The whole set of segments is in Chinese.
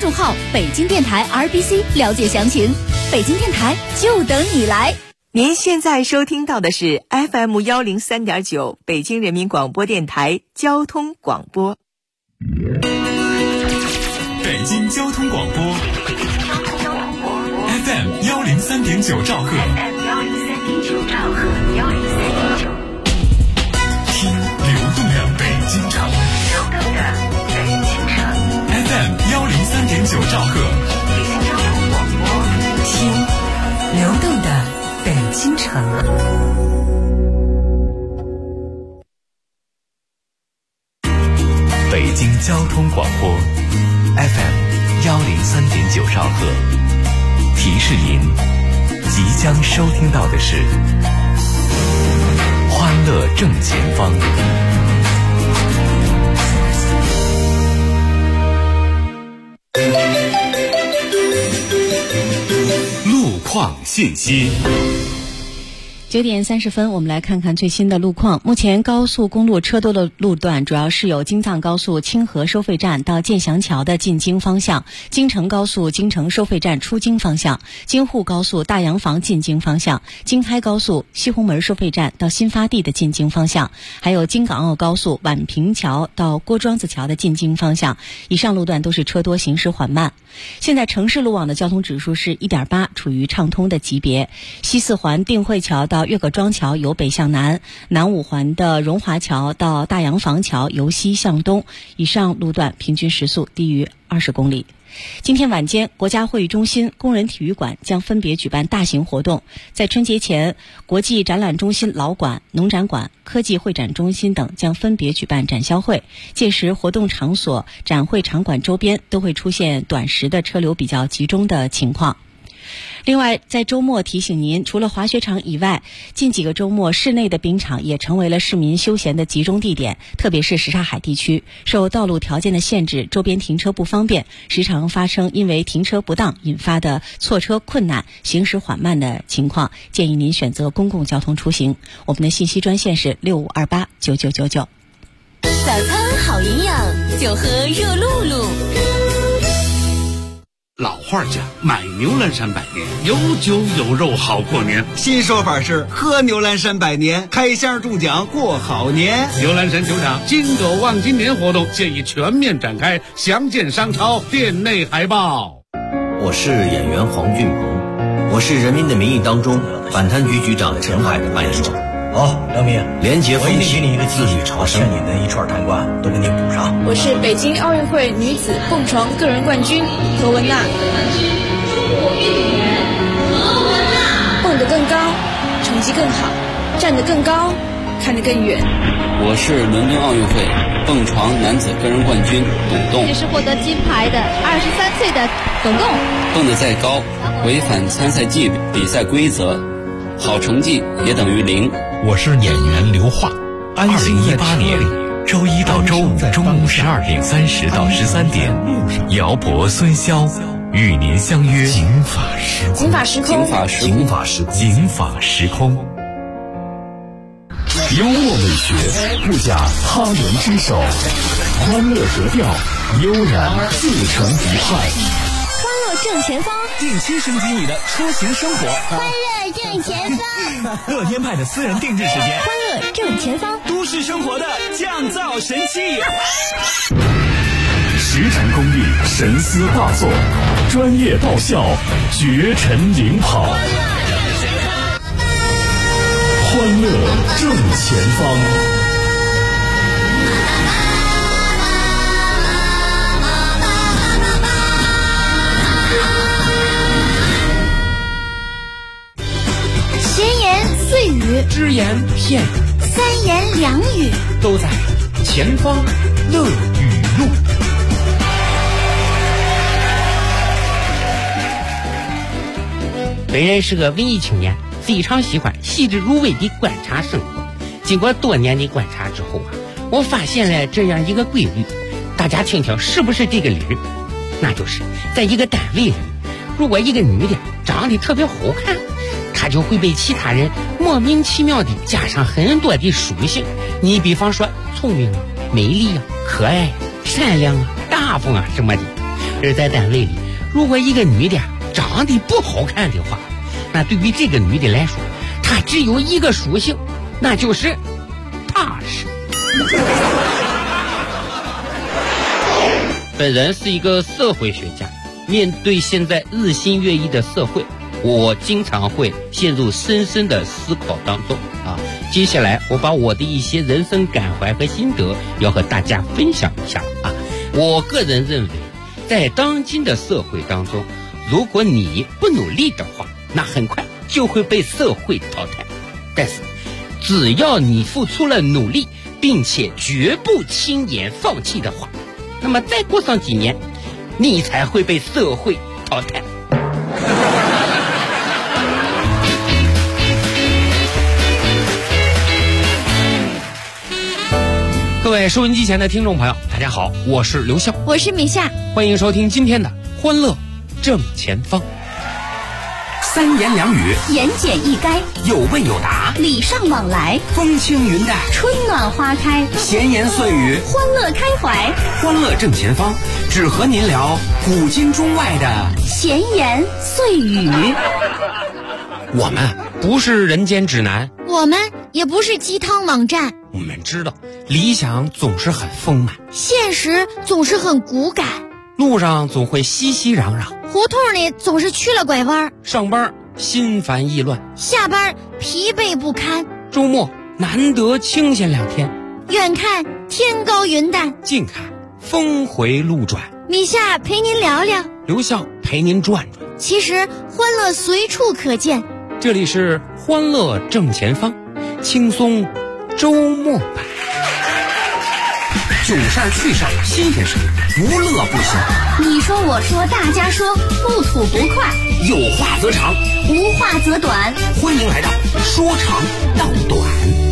众号北京电台 RBC 了解详情。北京电台就等你来。 您现在收听到的是 FM103.9 北京人民广播电台交通广播。 北京交通广播 FM103.9 兆赫，听流动的北京城FM103.9 兆赫， 听流动的北京城。 北京交通广播 FM103.9 兆赫，提示您即将收听到的是欢乐正前方。路况信息。 9点30分，我们来看看最新的路况。目前高速公路车多的路段主要是有京藏高速清河收费站到建祥桥的进京方向，京承高速京承收费站出京方向，京沪高速大洋房进京方向，京开高速西红门收费站到新发地的进京方向，还有京港澳高速宛平桥到郭庄子桥的进京方向。以上路段都是车多，行驶缓慢。现在城市路网的交通指数是 1.8， 处于畅通的级别。西四环定慧桥到岳各庄桥由北向南，南五环的荣华桥到大洋房桥由西向东，以上路段平均时速低于20公里。今天晚间，国家会议中心、工人体育馆将分别举办大型活动。在春节前，国际展览中心老馆、农展馆、科技会展中心等将分别举办展销会。届时，活动场所、展会场馆周边都会出现短时的车流比较集中的情况。另外，在周末提醒您，除了滑雪场以外，近几个周末室内的冰场也成为了市民休闲的集中地点，特别是什刹海地区，受道路条件的限制，周边停车不方便，时常发生因为停车不当引发的错车困难、行驶缓慢的情况，建议您选择公共交通出行。我们的信息专线是65289999。 早餐好营养，就喝热露露。 老话讲，买牛栏山百年，有酒有肉好过年。 新说法是喝牛栏山百年，开箱中奖过好年。 牛栏山球场金狗望今年活动现已全面展开，详见商超店内海报。 我是演员黄俊鹏，我是《人民的名义》当中反贪局局长陈海的扮演者。 好，梁明， 廉洁风气，自律朝圣，你的一串贪官都给你补上。 我是北京奥运会女子蹦床个人冠军何文娜。蹦得更高，成绩更好，站得更高，看得更远。 我是伦敦奥运会蹦床男子个人冠军董栋。 这是获得金牌的23岁的董栋。 蹦得再高，违反参赛纪律、比赛规则，好成绩也等于0。 我是演员刘化。2018年周一到周五中午12点30到13点，姚博、孙潇与您相约警法时空。 警法时空。 警法时空。警法时空。幽默美学不假他人之手，欢乐格调悠然自成一派。 欢乐正前方， 定期升级你的出行生活。 欢乐正前方， 乐天派的私人定制时间。 欢乐正前方， 都市生活的降噪神器。实诚公益，神思大作，专业到校，绝尘领跑。欢乐正前方。 闲言碎语， 只言片语， 三言两语， 都在前方乐语录。本人是个文艺青年，非常喜欢细致入微地观察生活。经过多年的观察之后我发现了这样一个规律，大家听听是不是这个理？那就是在一个单位里，如果一个女的长得特别好看，她就会被其他人莫名其妙地加上很多的属性。你比方说聪明啊、美丽啊、可爱、善良啊、大方啊什么的。 而在单位里，如果一个女的长得不好看的话，那对于这个女的来说，她只有一个属性，那就是踏实。本人是一个社会学家，面对现在日新月异的社会，我经常会陷入深深的思考当中啊。接下来我把我的一些人生感怀和心得要和大家分享一下啊。我个人认为，在当今的社会当中，如果你不努力的话，那很快就会被社会淘汰。但是只要你付出了努力，并且绝不轻言放弃的话，那么再过上几年，你才会被社会淘汰。各位收音机前的听众朋友，大家好，我是刘笑， 我是米夏， 欢迎收听今天的欢乐正前方。 三言两语， 言简意赅， 有问有答， 礼尚往来， 风轻云淡， 春暖花开， 闲言碎语， 欢乐开怀。 欢乐正前方，只和您聊古今中外的闲言碎语。 我们不是人间指南， 我们也不是鸡汤网站， 我们知道理想总是很丰满， 现实总是很骨感， 路上总会熙熙攘攘， 胡同里总是曲了拐弯， 上班心烦意乱， 下班疲惫不堪， 周末难得清闲2天， 远看天高云淡， 近看峰回路转。 米夏陪您聊聊， 刘笑陪您转转， 其实欢乐随处可见。 这里是欢乐正前方，轻松周末版。 囧事儿趣事儿新鲜事儿，不乐不行。 你说我说大家说，不吐不快， 有话则长， 无话则短。 欢迎来到说长道短。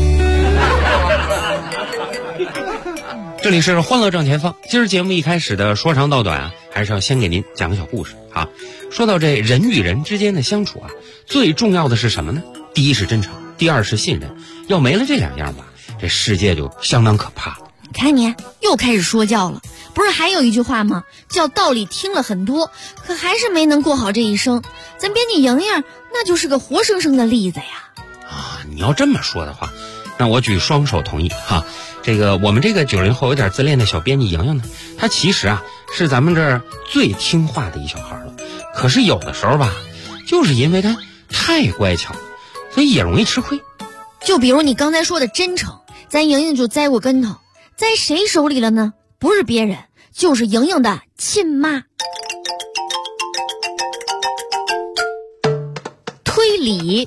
这里是欢乐正前方。今儿节目一开始的说长道短啊，还是要先给您讲个小故事啊。说到这人与人之间的相处啊，最重要的是什么呢？第一是真诚，第二是信任。要没了这2样吧，这世界就相当可怕了。 你看你又开始说教了，不是还有一句话吗？叫道理听了很多，可还是没能过好这一生。咱编辑莹莹那就是个活生生的例子呀。 啊，你要这么说的话，那我举双手同意哈。我们这个90后有点自恋的小编辑莹莹呢，她其实啊是咱们这儿最听话的一小孩了。可是有的时候吧，就是因为她太乖巧，所以也容易吃亏。 就比如你刚才说的真诚，咱莹莹就栽过跟头，栽谁手里了呢？不是别人，就是莹莹的亲妈。推理。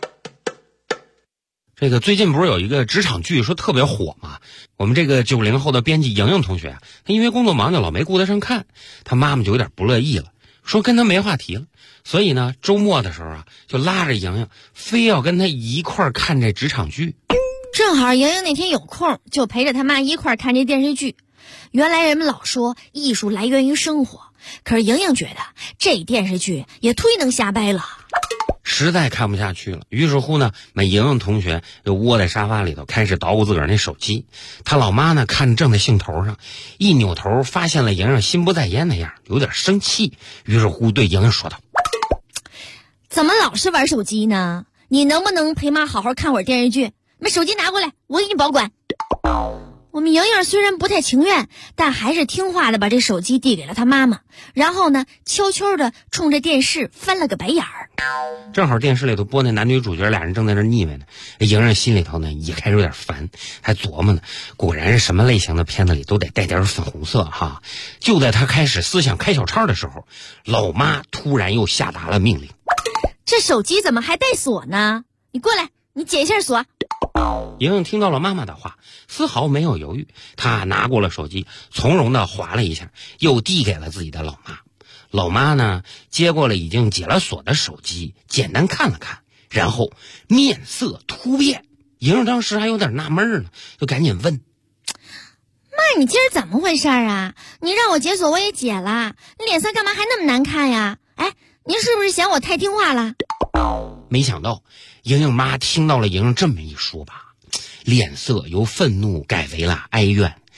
最近不是有一个职场剧说特别火吗？我们这个90后的编辑莹莹同学，她因为工作忙就老没顾得上看，她妈妈就有点不乐意了，说跟她没话题了。所以呢，周末的时候啊，就拉着莹莹非要跟她一块儿看这职场剧。 正好莹莹那天有空，就陪着她妈一块儿看这电视剧。原来人们老说艺术来源于生活，可是莹莹觉得这电视剧也忒能瞎掰了， 实在看不下去了。于是乎呢，莹莹同学就窝在沙发里头开始捣鼓自个儿那手机。她老妈呢看正在兴头上，一扭头发现了莹莹心不在焉那样，有点生气。于是乎对莹莹说道： 怎么老是玩手机呢？你能不能陪妈好好看会儿电视剧？把手机拿过来，我给你保管。我们莹莹虽然不太情愿，但还是听话的把这手机递给了她妈妈，然后呢悄悄的冲着电视翻了个白眼儿。 正好电视里头播那男女主角俩人正在那腻歪呢，莹莹心里头呢也开始有点烦，还琢磨呢，果然是什么类型的片子里都得带点粉红色哈。就在她开始思想开小差的时候，老妈突然又下达了命令： 这手机怎么还带锁呢？你过来，你解一下锁。 莹莹听到了妈妈的话，丝毫没有犹豫，她拿过了手机，从容地划了一下，又递给了自己的老妈。老妈呢，接过了已经解了锁的手机，简单看了看，然后面色突变。莹莹当时还有点纳闷呢，就赶紧问： 妈，你今儿怎么回事啊？你让我解锁我也解了，你脸色干嘛还那么难看呀？哎，您是不是嫌我太听话了？ 没想到莹莹妈听到了莹莹这么一说吧，脸色由愤怒改为了哀怨，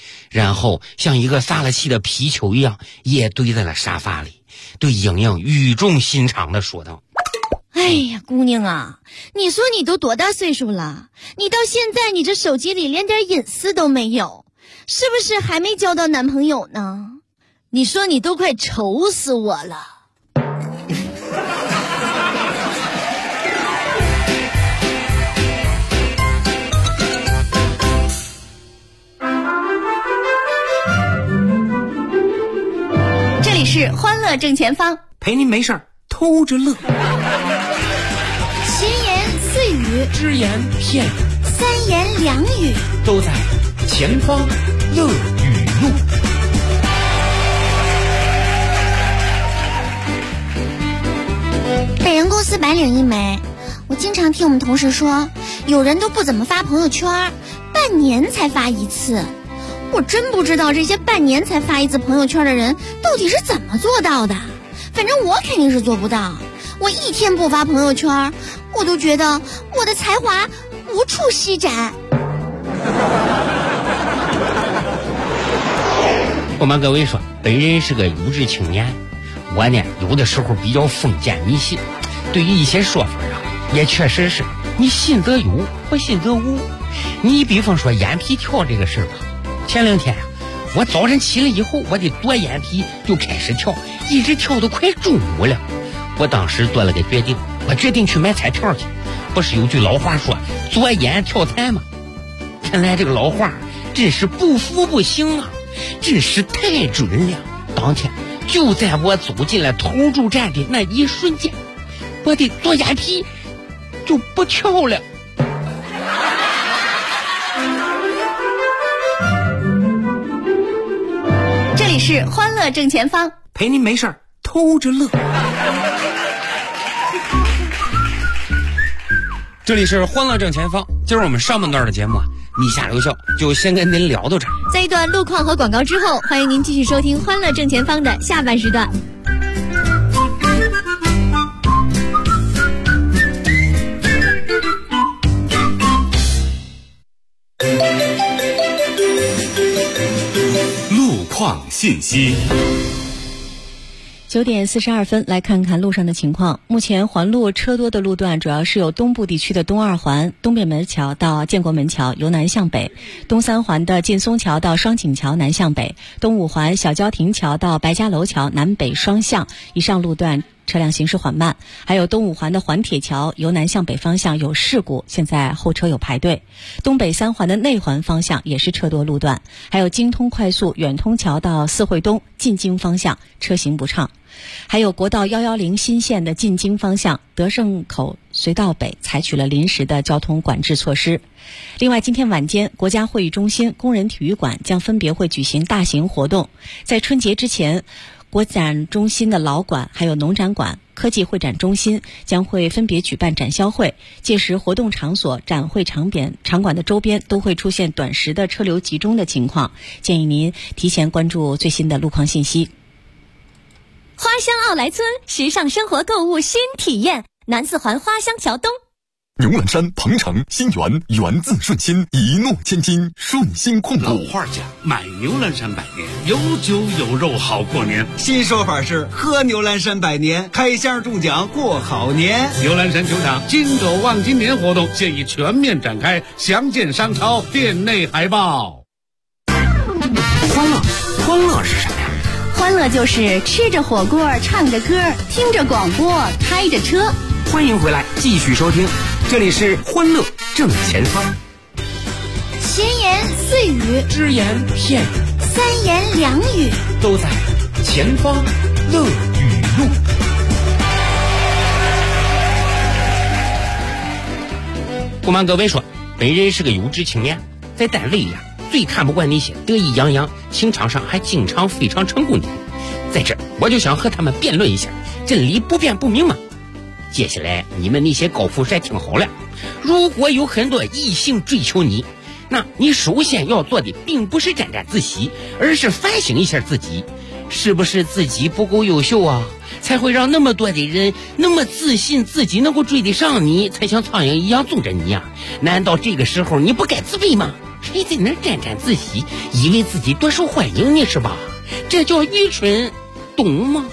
然后像一个撒了气的皮球一样也堆在了沙发里，对莹莹语重心长地说道： 哎呀，姑娘啊，你说你都多大岁数了，你到现在你这手机里连点隐私都没有，是不是还没交到男朋友呢？你说你都快愁死我了。 这里是欢乐正前方， 陪您没事偷着乐。 闲言碎语， 只言片语， 三言两语， 都在前方乐语录。 本人公司白领一枚，我经常听我们同事说，有人都不怎么发朋友圈，半年才发一次。我真不知道这些半年才发一次朋友圈的人到底是怎么做到的，反正我肯定是做不到。我一天不发朋友圈，我都觉得我的才华无处施展。 我们各位说，本人是个优质青年，我呢有的时候比较封建迷信，对于一些说法啊，也确实是你信则有，不信则无。你比方说眼皮跳这个事儿吧，前2天我早晨起来以后，我的左眼皮就开始跳，一直跳到快中午了。我当时做了个决定，我决定去买彩票去。不是有句老话说左眼跳财吗？看来这个老话真是不服不行啊，真是太准了。当天就在我走进了投注站的那一瞬间，我的左眼皮就不跳了。 这里是欢乐正前方， 陪您没事偷着乐。这里是欢乐正前方，今儿我们上半段的节目米下留校就先跟您聊到这儿。 在一段路况和广告之后，欢迎您继续收听欢乐正前方的下半时段。 路况信息。 9点42分，来看看路上的情况。目前环路车多的路段主要是有东部地区的东2环东便门桥到建国门桥由南向北，东3环的劲松桥到双井桥南向北，东5环小郊亭桥到白家楼桥南北双向，以上路段车辆行驶缓慢。还有东5环的环铁桥由南向北方向有事故，现在后车有排队。东北3环的内环方向也是车多路段，还有京通快速远通桥到四惠东进京方向车行不畅。还有国道110新线的进京方向德胜口隧道北采取了临时的交通管制措施。另外，今天晚间国家会议中心、工人体育馆将分别会举行大型活动。在春节之前，国展中心的老馆还有农展馆、科技会展中心将会分别举办展销会，届时活动场所、展会场馆的周边都会出现短时的车流集中的情况，建议您提前关注最新的路况信息。 花乡奥莱村，时尚生活购物新体验，南4环花乡桥东。 牛栏山、鹏城、新源，源自顺心，一诺千金，顺心控股。 老话讲，买牛栏山百年，有酒有肉好过年。 新说法是喝牛栏山百年，开箱中奖过好年。 牛栏山球场金狗望金年活动现已全面展开，详见商超店内海报。 欢乐是什么呀？ 欢乐就是吃着火锅，唱着歌，听着广播，开着车。 欢迎回来，继续收听，这里是欢乐正前方。 闲言碎语， 只言片语， 三言两语， 都在前方乐语录。 不瞒各位说，本人是个优质青年，在单位里最看不惯那些得意洋洋、情场上还经常非常成功的人。在这我就想和他们辩论一下，真理不辩不明嘛。接下来你们那些高富帅听好了，如果有很多异性追求你，那你首先要做的并不是沾沾自喜，而是反省一下自己，是不是自己不够优秀啊，才会让那么多的人那么自信自己能够追得上你，才像苍蝇一样纵着你呀？难道这个时候你不该自卑吗？ 还在那沾沾自喜，以为自己多受欢迎呢是吧？这叫愚蠢，懂吗？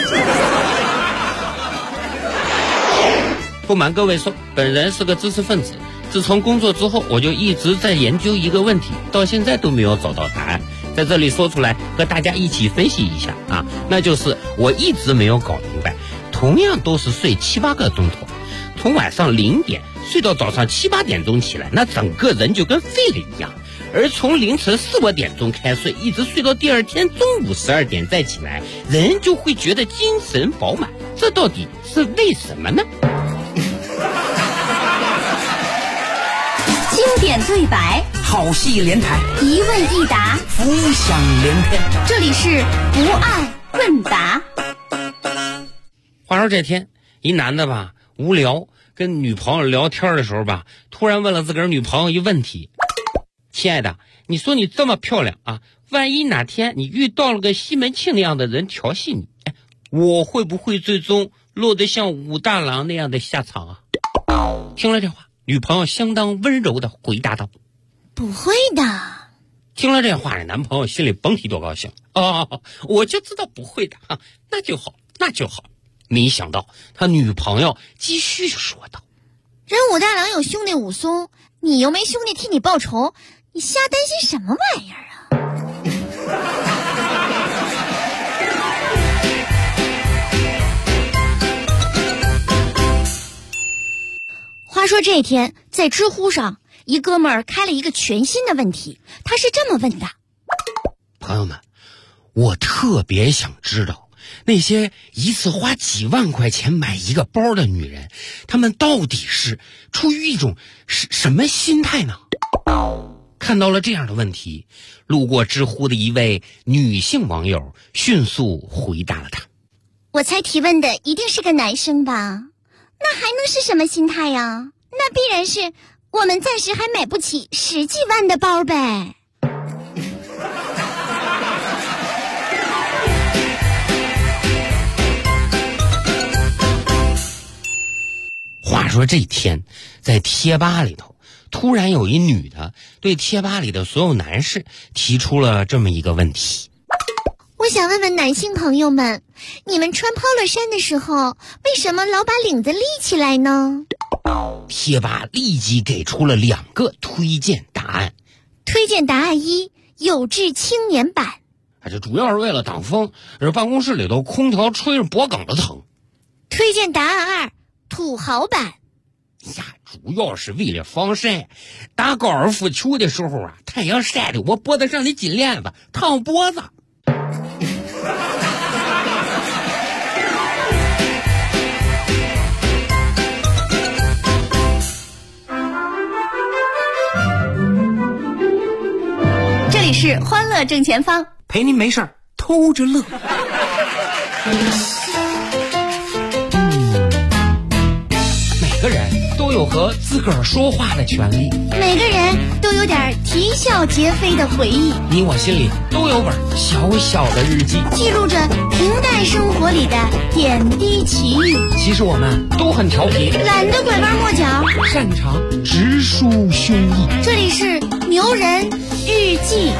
不瞒各位说，本人是个知识分子，自从工作之后，我就一直在研究一个问题，到现在都没有找到答案，在这里说出来和大家一起分析一下啊，那就是我一直没有搞明白，同样都是睡7-8个钟头，从晚上0点睡到早上7-8点钟起来，那整个人就跟废了一样，而从凌晨4-5点钟开睡，一直睡到第二天中午12点再起来，人就会觉得精神饱满，这到底是为什么呢？ 经典对白， 好戏连台， 一问一答， 浮想联翩。 这里是不爱问答。 话说这天，一男的吧，无聊跟女朋友聊天的时候吧，突然问了自个儿女朋友一问题：亲爱的，你说你这么漂亮啊，万一哪天你遇到了个西门庆那样的人调戏你，我会不会最终落得像武大郎那样的下场啊？听了这话，女朋友相当温柔的回答道： 不会的。 听了这话，男朋友心里甭提多高兴哦，我就知道不会的啊，那就好，那就好。没想到他女朋友继续说道： 人武大郎有兄弟武松，你又没兄弟替你报仇，你瞎担心什么玩意儿啊？话说这天，在知乎上，一哥们儿开了一个全新的问题，他是这么问的： 朋友们，我特别想知道那些一次花几万块钱买一个包的女人，她们到底是出于一种什么心态呢？看到了这样的问题，路过知乎的一位女性网友迅速回答了他： 我猜提问的一定是个男生吧？那还能是什么心态呀？那必然是我们暂时还买不起10几万的包呗。 话说这天，在贴吧里头，突然有一女的对贴吧里的所有男士提出了这么一个问题： 我想问问男性朋友们，你们穿 polo 衫的时候，为什么老把领子立起来呢？ 贴吧立即给出了2个推荐答案。 推荐答案1：有志青年版。 这主要是为了挡风，而办公室里头空调吹着脖梗子疼。 推荐答案2：土豪版。 呀，主要是为了防晒。打高尔夫球的时候啊，太阳晒的我脖子上的金链子烫脖子。 这里是欢乐正前方， 陪您没事儿偷着乐。 每个人都有和自个儿说话的权利， 每个人都有点啼笑皆非的回忆， 你我心里都有本小小的日记， 记录着平淡生活里的点滴奇遇。 其实我们都很调皮， 懒得拐弯抹角， 擅长直抒胸臆。 这里是牛人日记。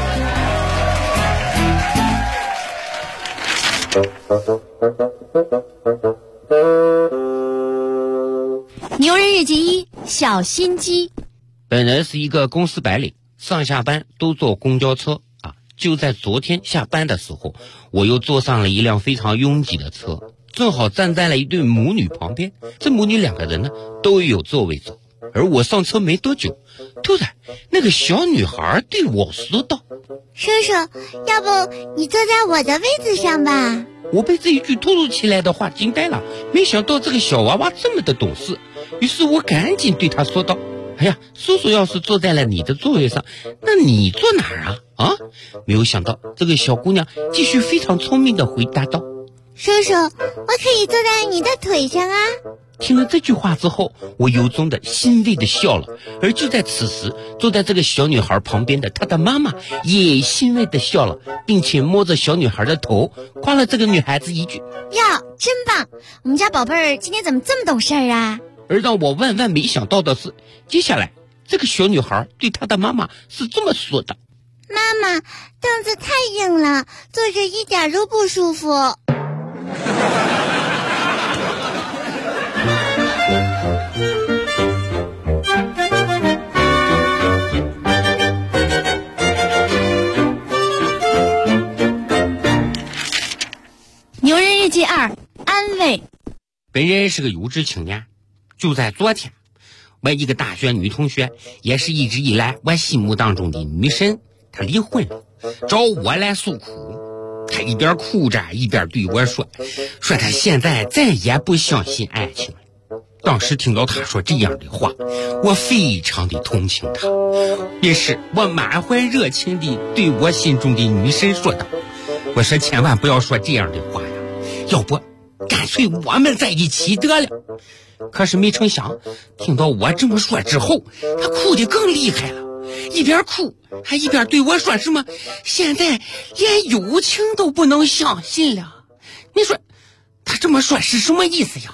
牛人日记1：小心机。 本人是一个公司白领，上下班都坐公交车啊。就在昨天下班的时候，我又坐上了一辆非常拥挤的车，正好站在了一对母女旁边。这母女2个人呢都有座位坐，而我上车没多久，突然那个小女孩对我说道： 叔叔，要不你坐在我的位子上吧。 我被这一句突如其来的话惊呆了，没想到这个小娃娃这么的懂事，于是我赶紧对她说道：哎呀，叔叔要是坐在了你的座位上，那你坐哪儿啊？没有想到这个小姑娘继续非常聪明的回答道： 叔叔，我可以坐在你的腿上啊。 听了这句话之后，我由衷的欣慰的笑了。而就在此时，坐在这个小女孩旁边的她的妈妈也欣慰的笑了，并且摸着小女孩的头，夸了这个女孩子一句： 哟，真棒，我们家宝贝儿今天怎么这么懂事儿啊？ 而让我万万没想到的是，接下来这个小女孩对她的妈妈是这么说的： 妈妈，凳子太硬了，坐着一点都不舒服。 牛人日记2，安慰。 本人是个有志青年，就在昨天，我一个大学女同学，也是一直以来我心目当中的女神，她离婚了，找我来诉苦。她一边哭着一边对我说她现在再也不相信爱情了。当时听到她说这样的话，我非常的同情她，于是我满怀热情地对我心中的女神说道：我说千万不要说这样的话呀，要不干脆我们在一起得了。可是没成想，听到我这么说之后，她哭得更厉害了，一边哭还一边对我说什么现在连友情都不能相信了。你说她这么说是什么意思呀？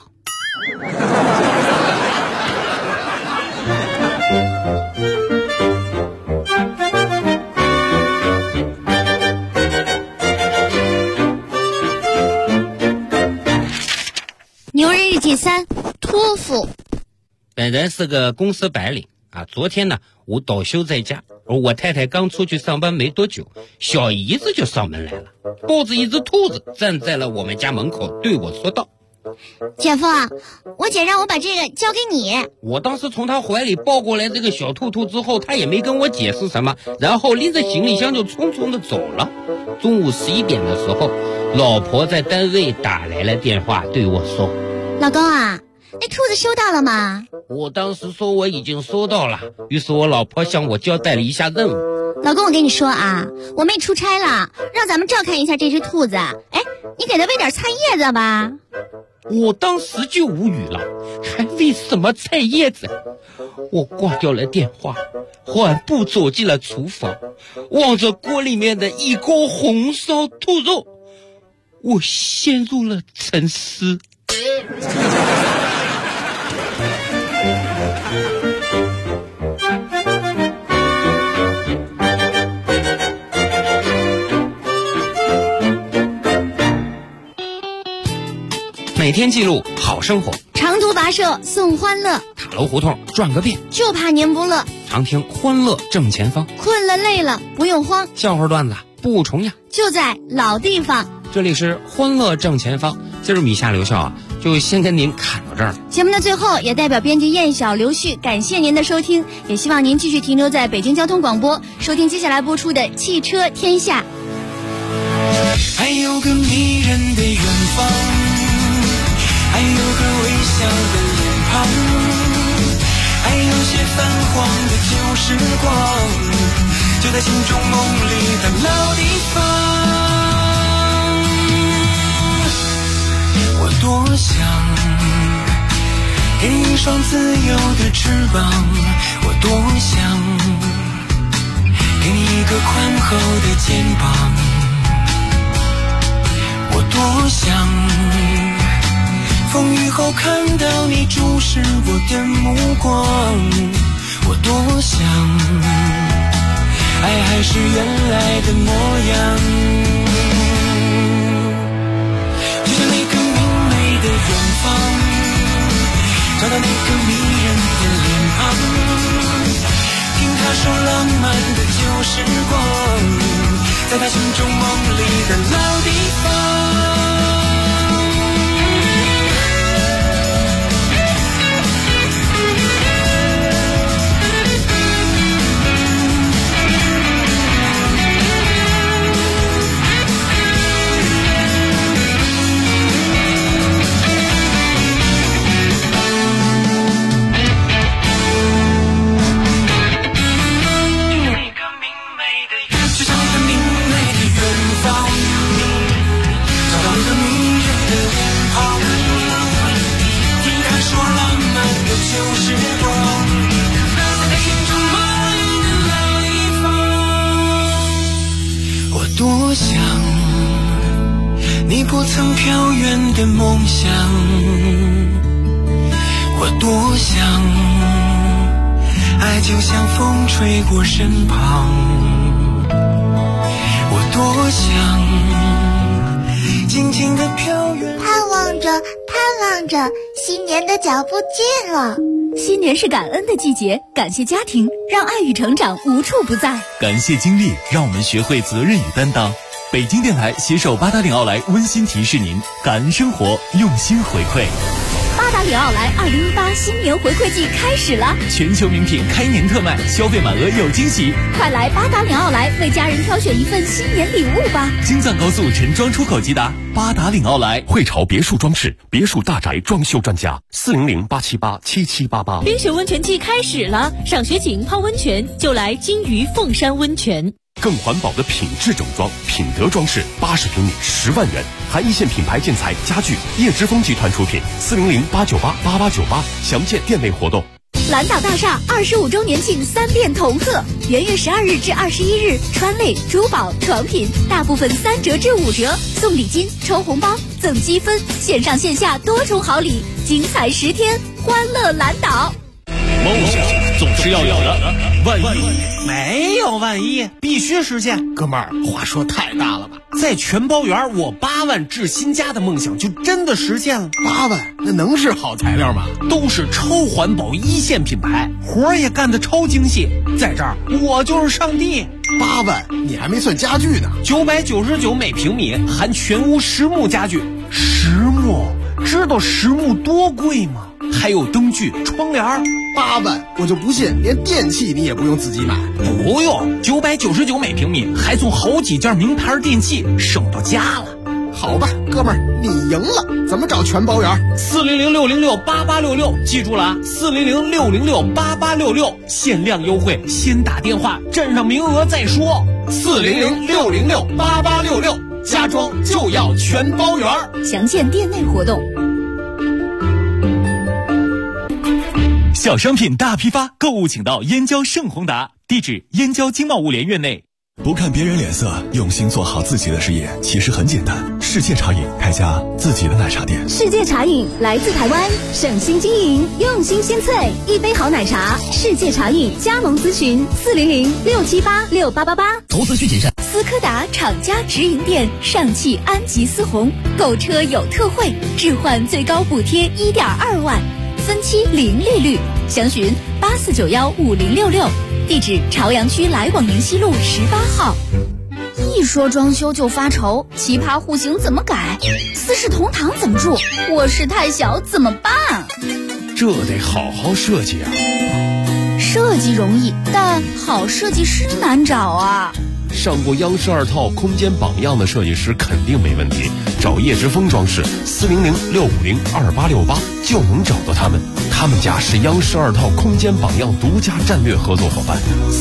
牛人日记3，托付。 本人是个公司白领啊，昨天呢我倒休在家，而我太太刚出去上班没多久，小姨子就上门来了，抱着一只兔子站在了我们家门口，对我说道： 姐夫，我姐让我把这个交给你。 我当时从她怀里抱过来这个小兔兔之后，她也没跟我解释什么，然后拎着行李箱就匆匆的走了。中午11点的时候，老婆在单位打来了电话对我说： 老公啊，那兔子收到了吗？ 我当时说我已经收到了，于是我老婆向我交代了一下任务。 老公，我跟你说啊，我妹出差了，让咱们照看一下这只兔子。哎，你给它喂点菜叶子吧。 我当时就无语了，还喂什么菜叶子？我挂掉了电话，缓步走进了厨房，望着锅里面的一锅红烧兔肉，我陷入了沉思。每天记录好生活， 长途跋涉送欢乐， 塔楼胡同转个遍， 就怕您不乐。 常听欢乐正前方， 困了累了不用慌， 笑话段子不重样， 就在老地方。 这里是欢乐正前方，今儿米夏留校啊，就先跟您侃到这儿。 节目的最后，也代表编辑燕晓、刘旭感谢您的收听，也希望您继续停留在北京交通广播，收听接下来播出的《汽车天下》。 还有个迷人的远方，还有个微笑的脸庞，还有些泛黄的旧时光，就在心中梦里的老地方。我多想给你一双自由的翅膀，我多想给你一个宽厚的肩膀，我多想风雨后看到你注视我的目光，我多想爱还是原来的模样，就像那个明媚的远方，找到那个迷人的脸庞，听他说浪漫的旧时光，在他心中梦里的老地方。多想你不曾飘远的梦想，我多想爱就像风吹过身旁，我多想静静地飘远。 盼望着新年的脚步近了。 新年是感恩的季节，感谢家庭，让爱与成长无处不在； 感谢经历，让我们学会责任与担当。北京电台携手八达岭奥莱温馨提示您：感恩生活，用心回馈。 八达岭奥莱2018新年回馈季开始了， 全球名品开年特卖，消费满额有惊喜。 快来八达岭奥莱为家人挑选一份新年礼物吧！ 京藏高速陈庄出口即达，八达岭奥莱。 汇潮别墅装饰，别墅大宅装修专家，400-878-7788。 冰雪温泉季开始了，赏雪景、泡温泉就来金鱼凤山温泉。 更环保的品质整装，品德装饰，80平米10万元，含一线品牌建材家具，叶之峰集团出品，400-898-8898，详见店内活动。 蓝岛大厦25周年庆3店同贺，元月12日至21日，川类、珠宝、床品大部分3折至5折，送礼金、抽红包、赠积分，线上线下多重好礼，精彩10天，欢乐蓝岛。 梦想总是要有的，万一没有万一，必须实现。哥们儿，话说太大了吧？在全包园，我8万置新家的梦想就真的实现了。 8万，那能是好材料吗？ 都是超环保一线品牌，活儿也干得超精细。在这儿，我就是上帝。 8万，你还没算家具呢。 999每平米，含全屋实木家具。实木，知道实木多贵吗？还有灯具、窗帘。 8万，我就不信连电器你也不用自己买。 不用，999每平米，还送好几件名牌电器，省到家了。 好吧，哥们儿，你赢了。怎么找全包圆 ？400-606-8866，记住了啊，400-606-8866，限量优惠，先打电话，占上名额再说。400-606-8866，家装就要全包圆。 详见店内活动。 小商品大批发，购物请到燕郊盛宏达，地址燕郊经贸物联院内。 不看别人脸色，用心做好自己的事业，其实很简单。世界茶饮开家自己的奶茶店。 世界茶饮来自台湾，省心经营，用心鲜萃，一杯好奶茶。世界茶饮加盟咨询400-678-6888。 投资需谨慎。 斯柯达厂家直营店，上汽安吉思宏，购车有特惠，置换最高补贴1.2万，分期零利率，详询84915066，地址朝阳区来往营西路18号。 一说装修就发愁，奇葩户型怎么改？四世同堂怎么住？卧室太小怎么办？ 这得好好设计啊！ 设计容易，但好设计师难找啊。 上过央视2套空间榜样的设计师肯定没问题，找叶之峰装饰400-650-2868就能找到他们。他们家是央视2套空间榜样独家战略合作伙伴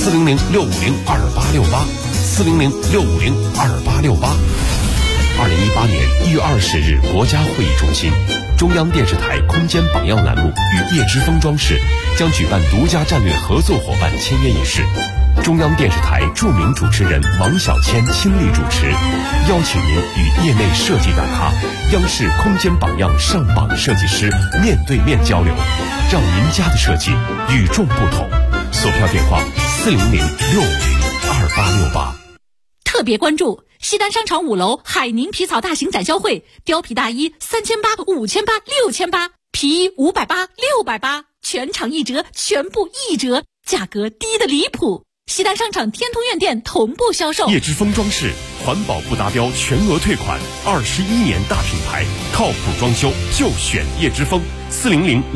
，400-650-2868，400-650-2868。2018年1月20日，国家会议中心，中央电视台空间榜样栏目与叶之峰装饰将举办独家战略合作伙伴签约仪式。中央电视台著名主持人王小谦亲力主持，邀请您与业内设计大咖、央视空间榜样上榜设计师面对面交流，让您家的设计与众不同。索票电话400-650-2868。 特别关注西单商场5楼海宁皮草大型展销会，貂皮大衣3800、5800、6800，皮衣580、680，全场1折，全部1折，价格低得离谱。西单商场天通苑店同步销售。 叶之峰装饰，环保不达标全额退款，21年大品牌，靠谱装修就选叶之峰。400